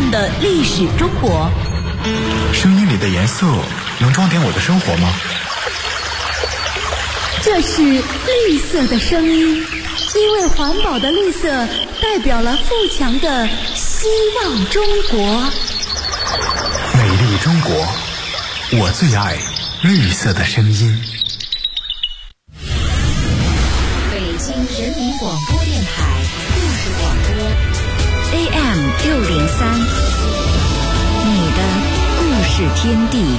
亮的历史中国。 声音里的颜色能装点我的生活吗？ 这是绿色的声音，因为环保的绿色代表了富强的希望中国。 美丽中国，我最爱绿色的声音。 北京人民广播电台故事广播 AM603，你的故事天地。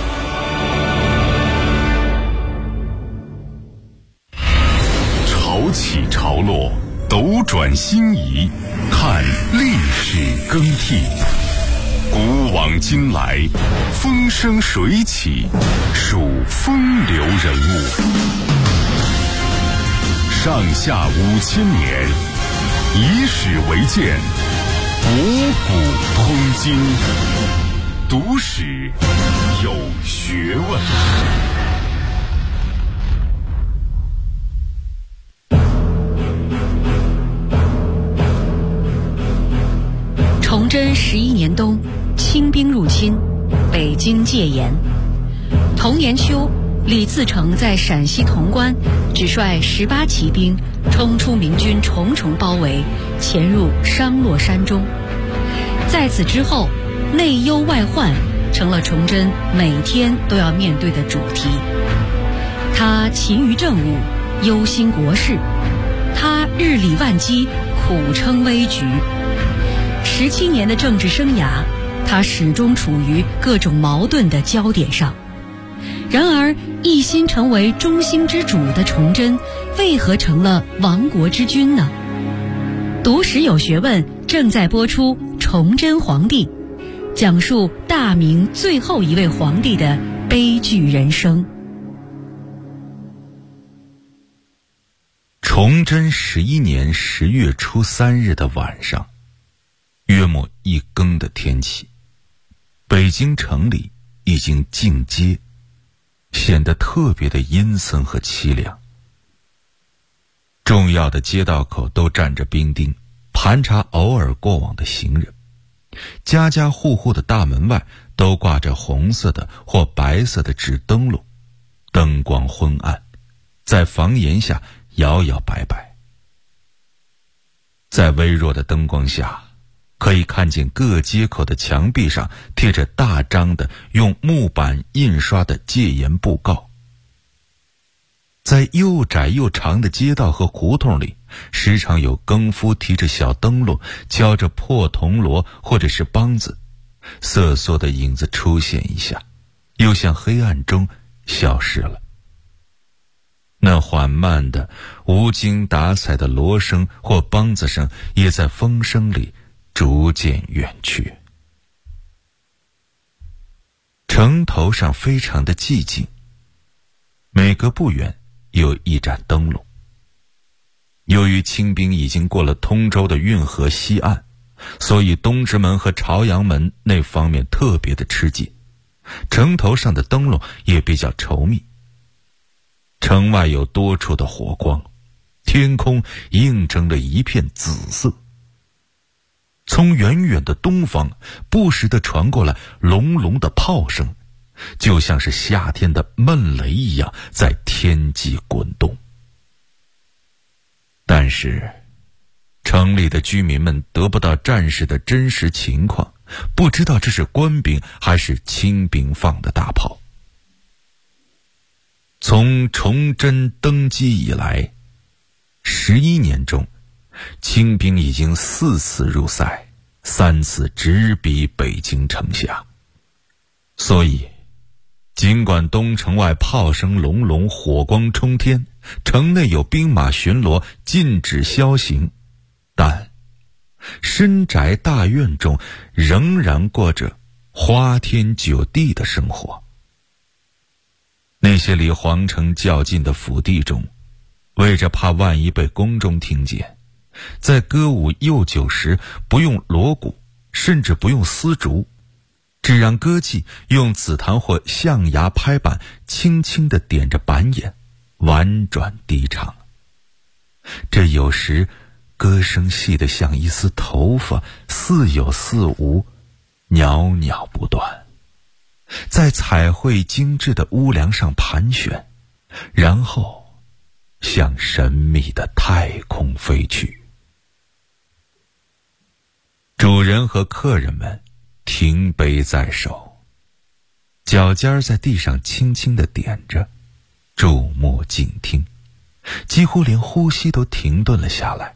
潮起潮落，斗转星移，看历史更替。古往今来，风生水起，数风流人物。上下5000年，以史为鉴，博古通今，读史有学问。 崇祯11年冬，清兵入侵，北京戒严。同年秋，李自成在陕西潼关只率18骑兵冲出明军重重包围，潜入商洛山中。在此之后，内忧外患成了崇祯每天都要面对的主题。他勤于政务，忧心国事；他日理万机，苦撑危局。17年的政治生涯，他始终处于各种矛盾的焦点上。然而，一心成为中兴之主的崇祯，为何成了亡国之君呢？读史有学问正在播出《崇祯皇帝》，讲述大明最后一位皇帝的悲剧人生。 崇祯11年10月初3日的晚上，约莫1更的天气，北京城里已经尽街，显得特别的阴森和凄凉。重要的街道口都站着兵丁，盘查偶尔过往的行人。家家户户的大门外都挂着红色的或白色的纸灯笼，灯光昏暗，在房檐下摇摇摆摆。在微弱的灯光下，可以看见各街口的墙壁上贴着大张的用木板印刷的戒严布告。在又窄又长的街道和胡同里，时常有更夫提着小灯笼，敲着破铜锣或者是梆子，瑟缩的影子出现一下，又向黑暗中消失了。那缓慢的无精打采的锣声或梆子声也在风声里逐渐远去。城头上非常的寂静，每隔不远有一盏灯笼。由于清兵已经过了通州的运河西岸，所以东直门和朝阳门那方面特别的吃紧，城头上的灯笼也比较稠密。城外有多处的火光，天空映成了一片紫色。从远远的东方不时地传过来隆隆的炮声，就像是夏天的闷雷一样在天际滚动。但是城里的居民们得不到战事的真实情况，不知道这是官兵还是清兵放的大炮。从崇祯登基以来11年中，清兵已经4次入塞，3次直逼北京城下。所以尽管东城外炮声隆隆，火光冲天，城内有兵马巡逻，禁止宵行，但深宅大院中仍然过着花天酒地的生活。那些离皇城较近的府邸中，为着怕万一被宫中听见，在歌舞诱酒时不用锣鼓，甚至不用丝竹，只让歌妓用紫檀或象牙拍板轻轻地点着板眼，婉转低唱。这有时歌声细得像一丝头发，似有似无， 袅袅不断，在彩绘精致的屋梁上盘旋，然后向神秘的太空飞去。主人和客人们停杯在手，脚尖在地上轻轻地点着，注目静听，几乎连呼吸都停顿了下来。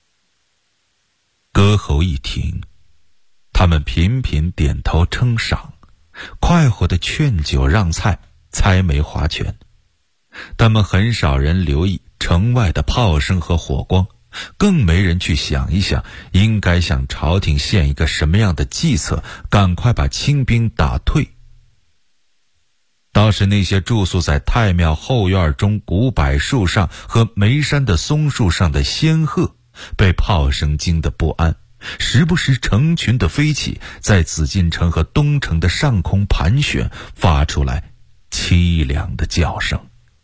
歌喉一停，他们频频点头称赏，快活地劝酒让菜，猜枚划拳。他们很少人留意城外的炮声和火光，更没人去想一想应该向朝廷献一个什么样的计策，赶快把清兵打退。倒是那些住宿在太庙后院中古柏树上和眉山的松树上的仙鹤，被炮声惊得不安，时不时成群的飞起，在紫禁城和东城的上空盘旋，发出来凄凉的叫声。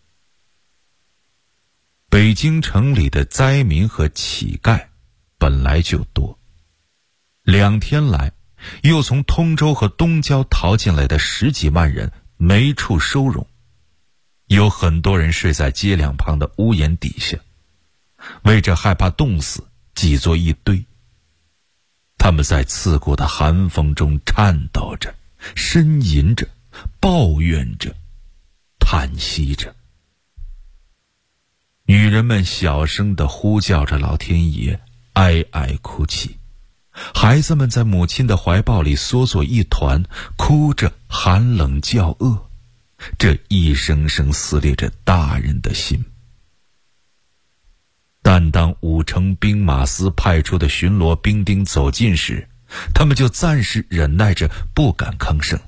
北京城里的灾民和乞丐本来就多，2天来又从通州和东郊逃进来的10几万人没处收容，有很多人睡在街两旁的屋檐底下，为着害怕冻死挤作一堆。他们在刺骨的寒风中颤抖着，呻吟着，抱怨着，叹息着。女人们小声地呼叫着老天爷，哀哀哭泣。孩子们在母亲的怀抱里缩作一团，哭着寒冷叫饿，这一声声撕裂着大人的心。但当武城兵马司派出的巡逻兵丁走近时，他们就暂时忍耐着，不敢吭声。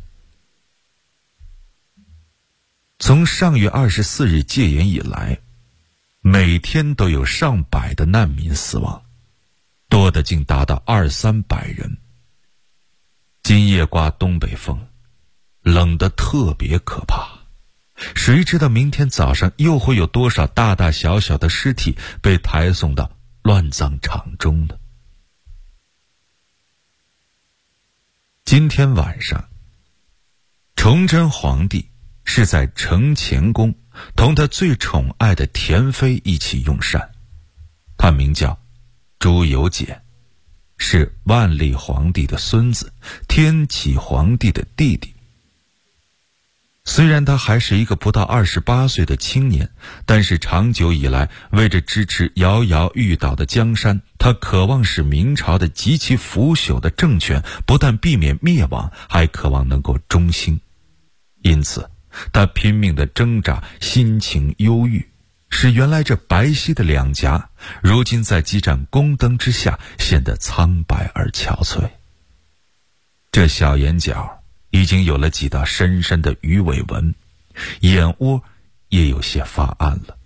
从上月24日戒严以来，每天都有上百的难民死亡，多的竟达到200-300人。今夜刮东北风，冷得特别可怕，谁知道明天早上又会有多少大大小小的尸体被抬送到乱葬场中呢？今天晚上，崇祯皇帝是在承乾宫同他最宠爱的田妃一起用膳，他名叫朱由检，是万历皇帝的孙子，天启皇帝的弟弟。虽然他还是一个不到28岁的青年，但是长久以来为着支持摇摇欲倒的江山，他渴望使明朝的极其腐朽的政权不但避免灭亡，还渴望能够中兴。因此他拼命地挣扎，心情忧郁，使原来这白皙的两颊，如今在几盏宫灯之下显得苍白而憔悴。这小眼角已经有了几道深深的鱼尾纹，眼窝也有些发暗了。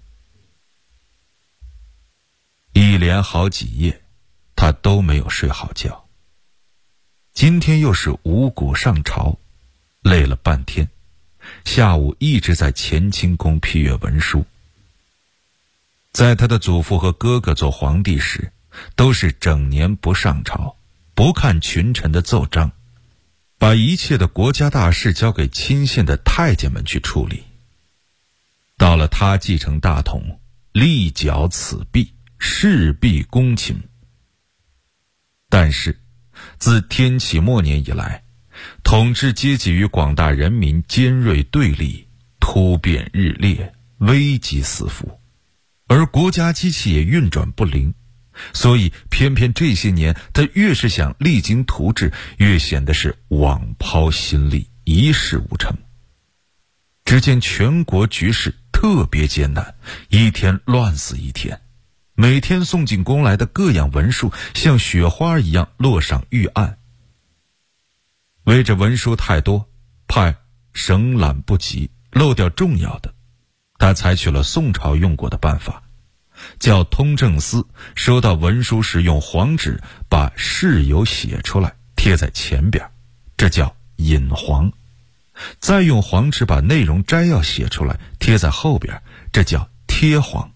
一连好几夜，他都没有睡好觉。今天又是五谷上朝，累了半天，下午一直在乾清宫批阅文书。在他的祖父和哥哥做皇帝时，都是整年不上朝，不看群臣的奏章，把一切的国家大事交给亲信的太监们去处理。到了他继承大统，力剿此弊，事必躬勤。但是自天启末年以来，统治阶级与广大人民尖锐对立，突变日烈，危机四伏，而国家机器也运转不灵，所以偏偏这些年他越是想励精图治，越显得是枉抛心力，一事无成。只见全国局势特别艰难，一天乱死一天，每天送进宫来的各样文书像雪花一样落上御案。为着文书太多，怕省览不及，漏掉重要的，他采取了宋朝用过的办法，叫通政司收到文书时用黄纸把事由写出来贴在前边，这叫引黄；再用黄纸把内容摘要写出来贴在后边，这叫贴黄。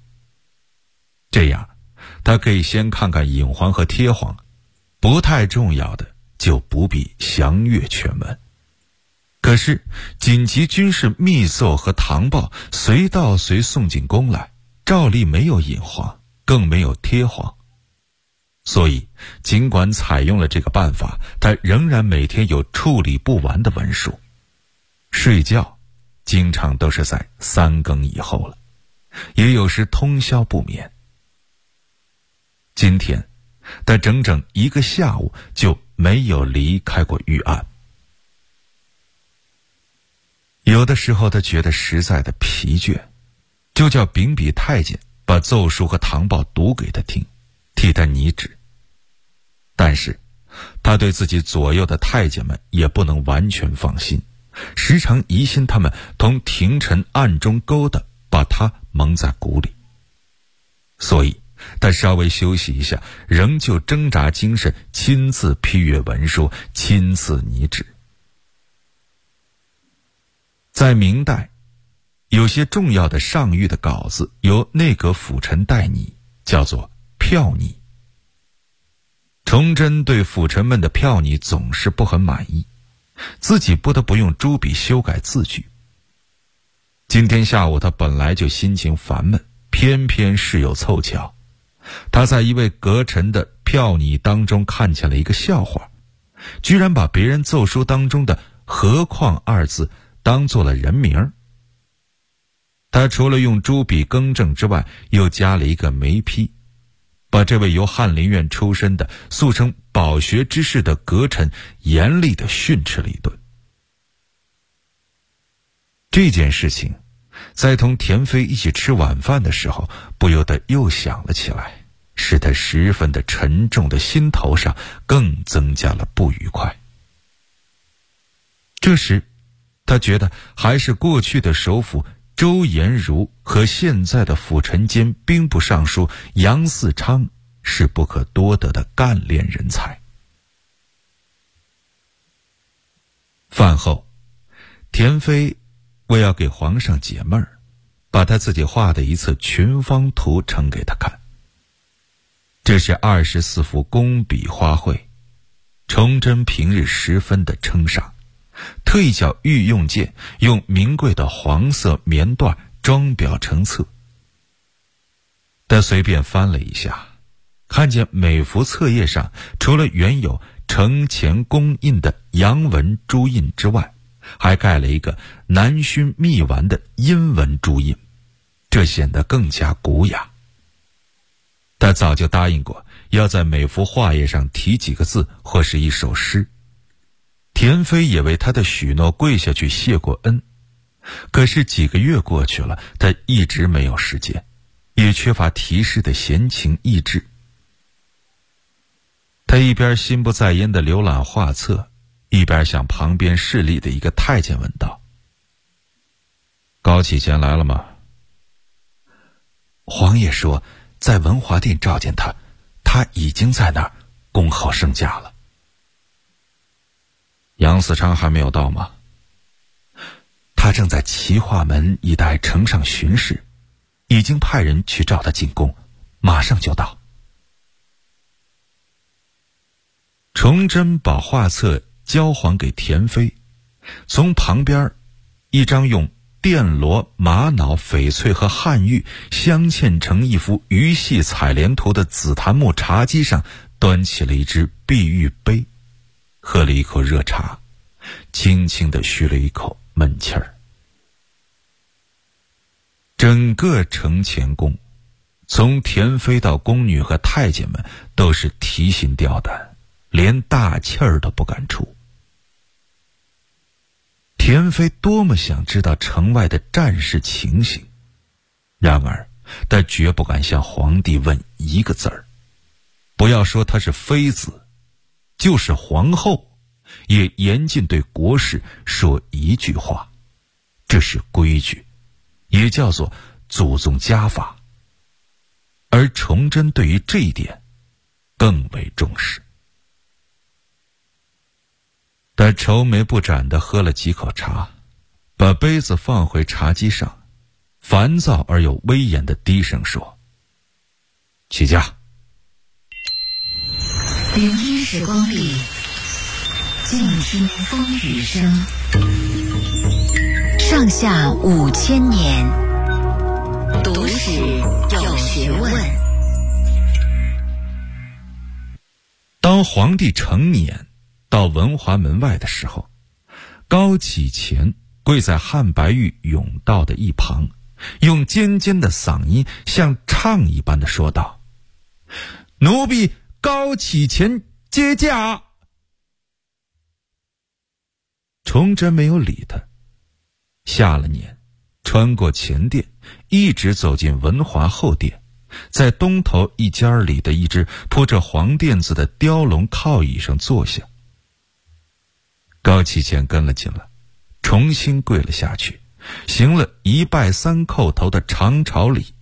这样他可以先看看引黄和贴黄，不太重要的就不必详阅全文。可是紧急军事密奏和唐报随到随送进宫来，照例没有引黄，更没有贴黄。所以尽管采用了这个办法，他仍然每天有处理不完的文书。睡觉经常都是在3更以后了，也有时通宵不眠。今天他整整1个下午就没有离开过御案。有的时候他觉得实在的疲倦，就叫秉笔太监把奏书和唐报读给他听，替他拟旨。但是他对自己左右的太监们也不能完全放心，时常疑心他们同廷臣暗中勾搭，把他蒙在鼓里。所以他稍微休息一下，仍旧挣扎精神，亲自批阅文书，亲自拟旨。在明代，有些重要的上谕的稿子由内阁辅臣代拟，叫做票拟。崇祯对辅臣们的票拟总是不很满意，自己不得不用朱笔修改字句。今天下午他本来就心情烦闷，偏偏事有凑巧，他在一位阁臣的票拟当中看见了一个笑话，居然把别人奏书当中的何况2字当做了人名。他除了用朱笔更正之外，又加了一个眉批，把这位由翰林院出身的素称饱学之士的阁臣严厉地训斥了一顿。这件事情在同田飞一起吃晚饭的时候，不由得又想了起来，使他十分的沉重的心头上更增加了不愉快。这时他觉得还是过去的首辅周延儒和现在的辅臣监兵部尚书杨嗣昌是不可多得的干练人才。饭后，田飞为要给皇上解闷儿，把他自己画的一册群芳图呈给他看。这是24幅工笔花卉，崇祯平日十分的称赏，特意叫御用监用名贵的黄色棉缎装裱成册。他随便翻了一下，看见每幅册页上除了原有承乾宫印的阳文朱印之外，还盖了一个南薰密丸的阴文朱印，这显得更加古雅。他早就答应过要在每幅画页上题几个字或是一首诗。田飞也为他的许诺跪下去谢过恩，可是几个月过去了，他一直没有时间，也缺乏题诗的闲情逸致。他一边心不在焉地浏览画册，一边向旁边侍立的一个太监问道：“高启乾来了吗？”皇爷说在文华殿召见他，他已经在那儿恭候圣驾了。杨嗣昌还没有到吗？他正在齐化门一带城上巡视，已经派人去召他进宫，马上就到。崇祯把画册交还给田飞，从旁边一张用钿罗、玛瑙、翡翠和汉玉镶嵌成一幅鱼戏采莲图的紫檀木茶几上端起了一只碧玉杯，喝了一口热茶，轻轻地吁了一口闷气儿。整个承乾宫，从田飞到宫女和太监们都是提心吊胆，连大气儿都不敢出。田飞多么想知道城外的战事情形，然而他绝不敢向皇帝问一个字儿。不要说他是妃子，就是皇后，也严禁对国事说一句话，这是规矩，也叫做祖宗家法。而崇祯对于这一点更为重视。他愁眉不展地喝了几口茶，把杯子放回茶几上，烦躁而又威严地低声说：“起驾。” 01时光里， 静听风雨声。上下5000年，读史有学问。 当皇帝成年到文华门外的时候，高启乾跪在汉白玉甬道的一旁，用尖尖的嗓音像唱一般的说道：奴婢高启乾接驾。崇祯没有理他，下了年，穿过前殿，一直走进文华后殿，在东头一间里的一只铺着黄垫子的雕龙靠椅上坐下。高启乾跟了进来，重新跪了下去，行了1拜3叩头的长朝礼。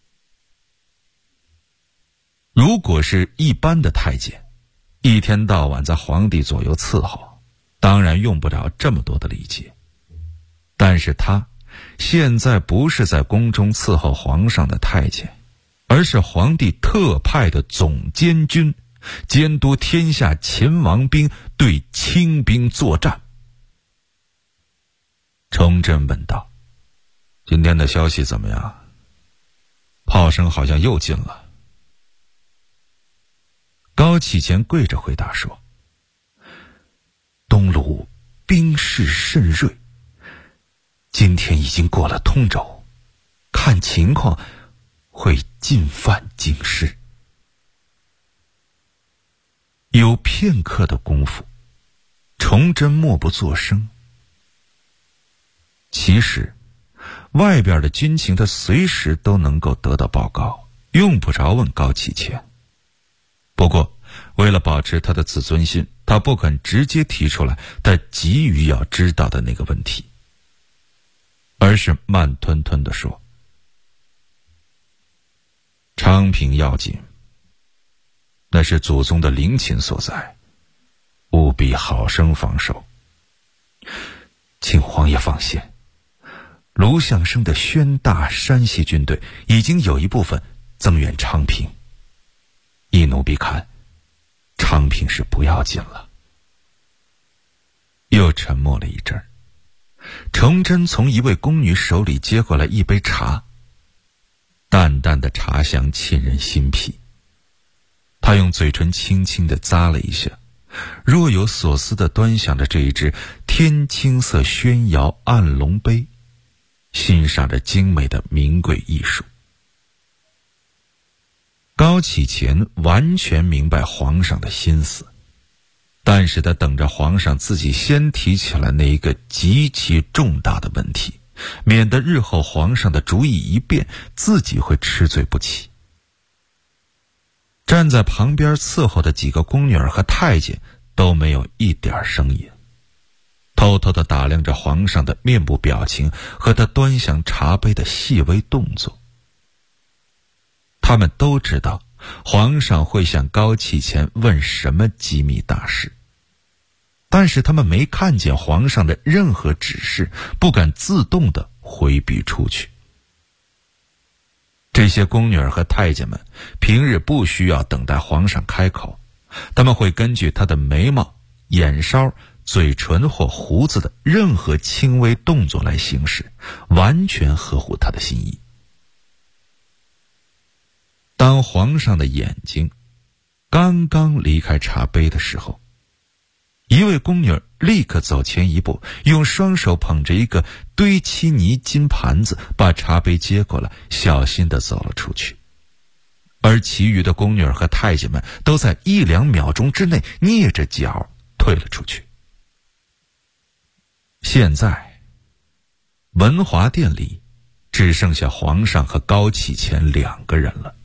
如果是一般的太监，一天到晚在皇帝左右伺候，当然用不着这么多的礼节。但是他现在不是在宫中伺候皇上的太监，而是皇帝特派的总监军，监督天下秦王兵对清兵作战。崇祯问道：今天的消息怎么样？炮声好像又近了。高启乾跪着回答说：东路兵势甚锐，今天已经过了通州，看情况会进犯京师。有片刻的功夫，崇祯默不作声。其实外边的军情他随时都能够得到报告，用不着问高启乾。不过为了保持他的自尊心，他不肯直接提出来他急于要知道的那个问题，而是慢吞吞地说：昌平要紧，那是祖宗的陵寝所在，务必好生防守。请皇爷放心，卢相生的宣大山西军队已经有一部分增援昌平，依奴婢看，昌平是不要紧了。又沉默了一阵儿，崇祯从一位宫女手里接过来一杯茶，淡淡的茶香沁人心脾。他用嘴唇轻轻地咂了一下，若有所思地端详着这一只天青色宣窑暗龙杯，欣赏着精美的名贵艺术。高启乾完全明白皇上的心思，但是他等着皇上自己先提起来那一个极其重大的问题，免得日后皇上的主意一变，自己会吃罪不起。站在旁边伺候的几个宫女和太监都没有一点声音，偷偷地打量着皇上的面部表情和他端详茶杯的细微动作。他们都知道皇上会向高启乾问什么机密大事，但是他们没看见皇上的任何指示，不敢自动地回避出去。这些宫女和太监们平日不需要等待皇上开口，他们会根据他的眉毛、眼梢、嘴唇或胡子的任何轻微动作来行事，完全合乎他的心意。当皇上的眼睛刚刚离开茶杯的时候，一位宫女立刻走前一步，用双手捧着一个堆漆泥金盘子，把茶杯接过来，小心地走了出去。而其余的宫女和太监们都在1-2秒钟之内蹑着脚退了出去。现在文华殿里只剩下皇上和高启乾2个人了。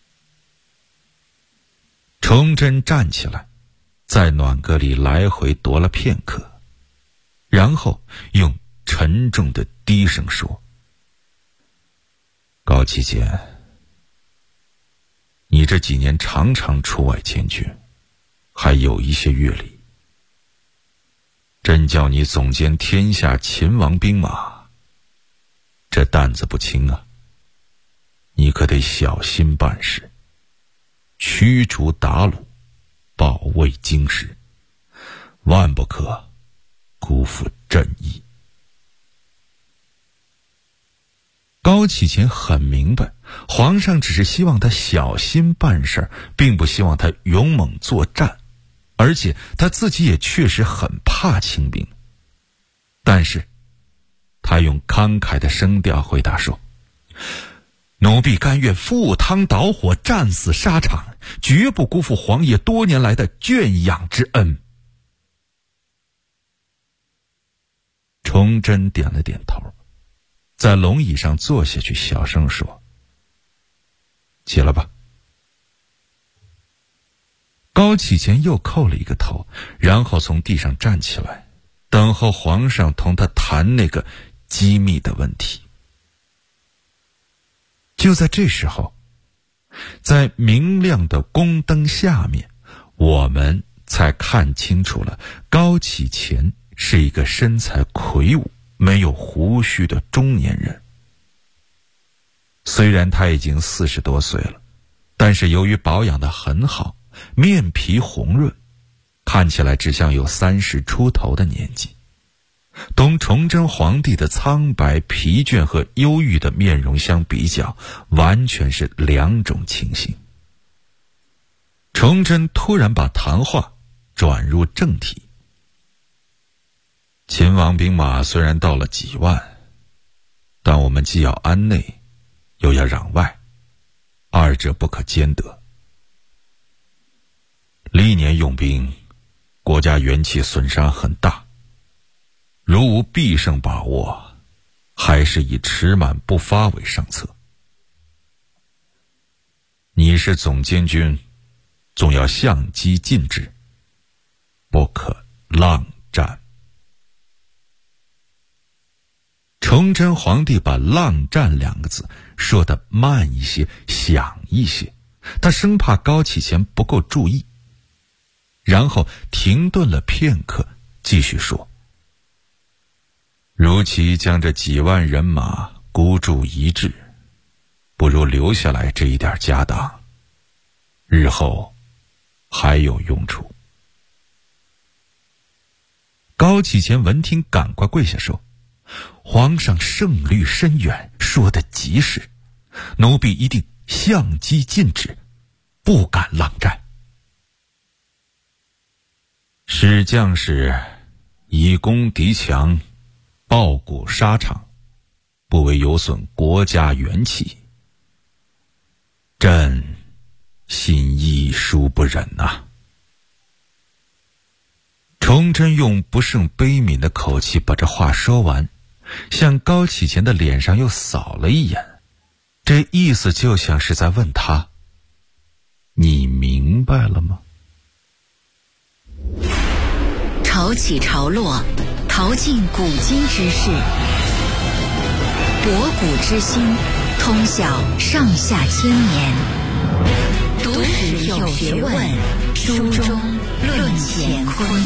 崇祯站起来，在暖阁里来回踱了片刻，然后用沉重的低声说：高启乾，你这几年常常出外监军，还有一些阅历，朕叫你总监天下秦王兵马，这担子不轻啊，你可得小心办事，驱逐鞑虏，保卫京师， 万不可辜负朕意。高启乾很明白，皇上只是希望他小心办事，并不希望他勇猛作战，而且他自己也确实很怕清兵。但是他用慷慨的声调回答说，奴婢甘愿赴汤蹈火，战死沙场，绝不辜负皇爷多年来的圈养之恩。崇祯点了点头，在龙椅上坐下去，小声说，起来吧。高启乾又叩了一个头，然后从地上站起来，等候皇上同他谈那个机密的问题。就在这时候，在明亮的宫灯下面，我们才看清楚了高启乾是一个身材魁梧、没有胡须的中年人。虽然他已经40多岁了，但是由于保养得很好，面皮红润，看起来只像有30出头的年纪。同崇祯皇帝的苍白、疲倦和忧郁的面容相比较，完全是两种情形。崇祯突然把谈话转入正题。秦王兵马虽然到了几万，但我们既要安内，又要攘外，二者不可兼得。历年用兵，国家元气损伤很大，如无必胜把握，还是以迟满不发为上策。你是总监军，总要相机进制，不可浪战。崇祯皇帝把浪战2个字说得慢一些，响一些，他生怕高启乾不够注意，然后停顿了片刻，继续说，如其将这几万人马孤注一掷，不如留下来这一点家当，日后还有用处。高启乾闻听，赶快跪下说，皇上圣虑深远，说得极是，奴婢一定相机禁止，不敢浪战。使将士以攻敌强，抱鼓沙场，不为有损国家元气，朕心意殊不忍呐。崇祯用不胜悲悯的口气把这话说完，向高启乾的脸上又扫了一眼，这意思就像是在问他，你明白了吗？ 潮起潮落，淘尽古今之事，博古之今，通晓上下千年。读史有学问，书中论乾坤。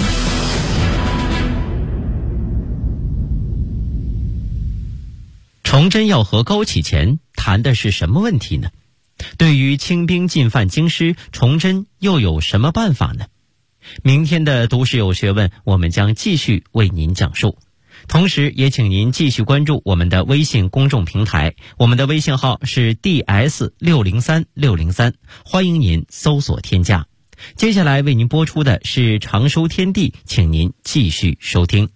崇祯要和高启乾谈的是什么问题呢？对于清兵进犯京师，崇祯又有什么办法呢？明天的读史有学问，我们将继续为您讲述。同时也请您继续关注我们的微信公众平台，我们的微信号是 DS630603，欢迎您搜索添加。接下来为您播出的是长收天地，请您继续收听。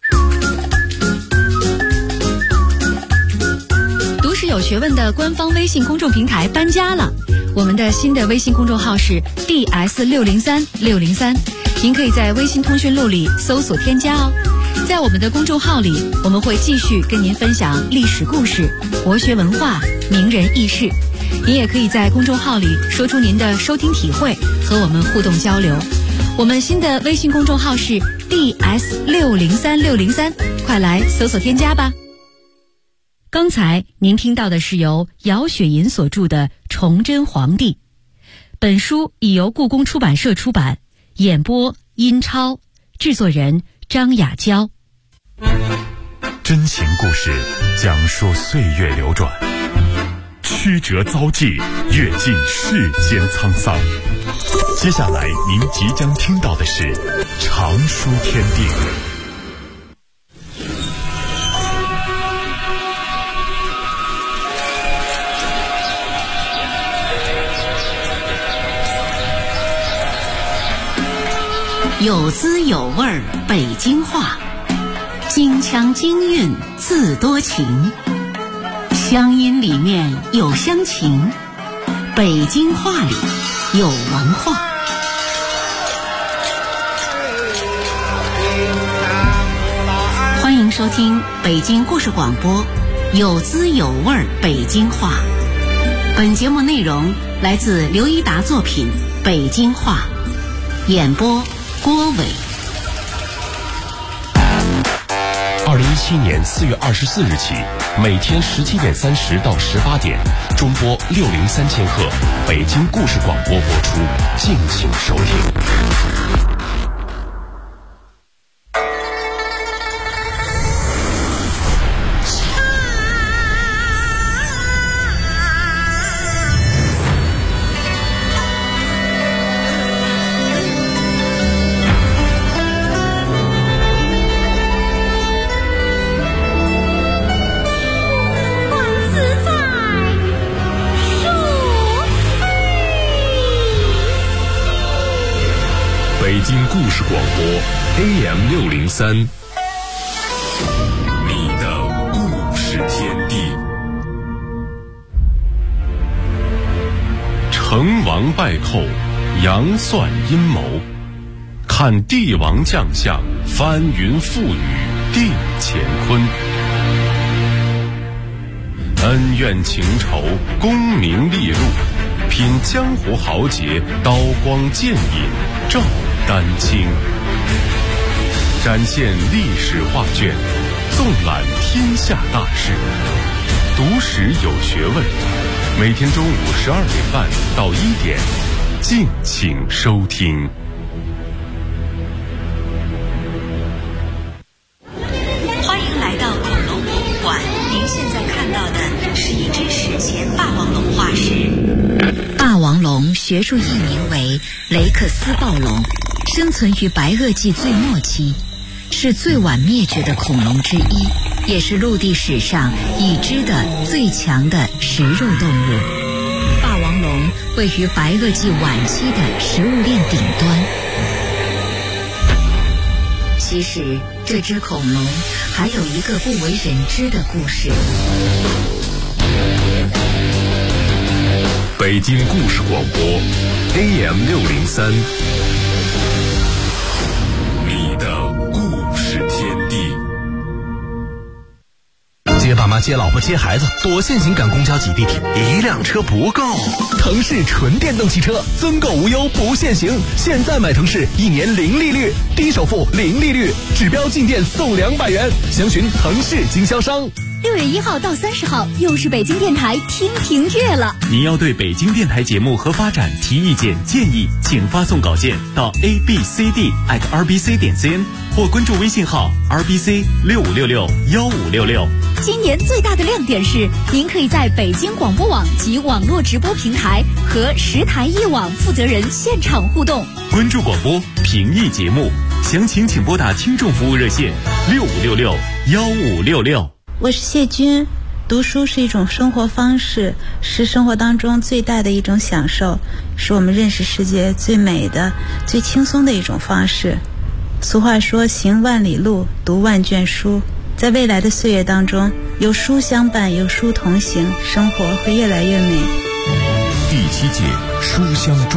读史有学问的官方微信公众平台搬家了，我们的新的微信公众号是 DS630603，您可以在微信通讯录里搜索添加哦。在我们的公众号里，我们会继续跟您分享历史故事、国学文化、名人轶事。您也可以在公众号里说出您的收听体会，和我们互动交流。我们新的微信公众号是 DS603603，快来搜索添加吧。刚才您听到的是由姚雪银所著的《崇祯皇帝》，本书已由故宫出版社出版，演播殷超，制作人张雅娇。 真情故事讲述岁月流转，曲折遭际，阅尽世间沧桑。 接下来您即将听到的是常书天地。 有滋有味儿北京话，京腔京韵自多情，乡音里面有乡情，北京话里有文化。欢迎收听北京故事广播有滋有味儿北京话。本节目内容来自刘一达作品《北京话》，演播郭伟。 2017年4月24日起，每天17点30到18点，中波603千赫，北京故事广播播出，敬请收听。 北京故事广播 AM603， 你的故事天地。成王败寇，杨算阴谋，看帝王将相，翻云覆雨定乾坤。恩怨情仇，功名利禄，品江湖豪杰，刀光剑影照丹青，展现历史画卷，纵览天下大事，读史有学问。每天中午12点半到1点，敬请收听。 欢迎来到恐龙博物馆，您现在看到的是一只史前霸王龙化石。霸王龙学术译名为雷克斯暴龙，生存于白垩纪最末期，是最晚灭绝的恐龙之一，也是陆地史上已知的最强的食肉动物。霸王龙位于白垩纪晚期的食物链顶端。其实这只恐龙还有一个不为人知的故事。 北京故事广播 AM603， 你的故事天地。 接爸妈接老婆接孩子，躲限行赶公交挤地铁，一辆车不够。腾势纯电动汽车，增购无忧不限行，现在买腾势1年0利率，低首付0利率，指标进店送200元，详询腾势经销商。 6月1号到30号，又是北京电台听评月了。 您要对北京电台节目和发展提意见建议，请发送稿件到 abcd@rbc.cn 或关注微信号 rbc65661566。 今年最大的亮点是，您可以在北京广播网及网络直播平台和10台一网负责人现场互动。 关注广播，评议节目，详情请拨打听众服务热线65661566。 我是谢军，读书是一种生活方式，是生活当中最大的一种享受，是我们认识世界最美的、最轻松的一种方式。俗话说，行万里路，读万卷书。在未来的岁月当中，有书相伴，有书同行，生活会越来越美。 第7届书香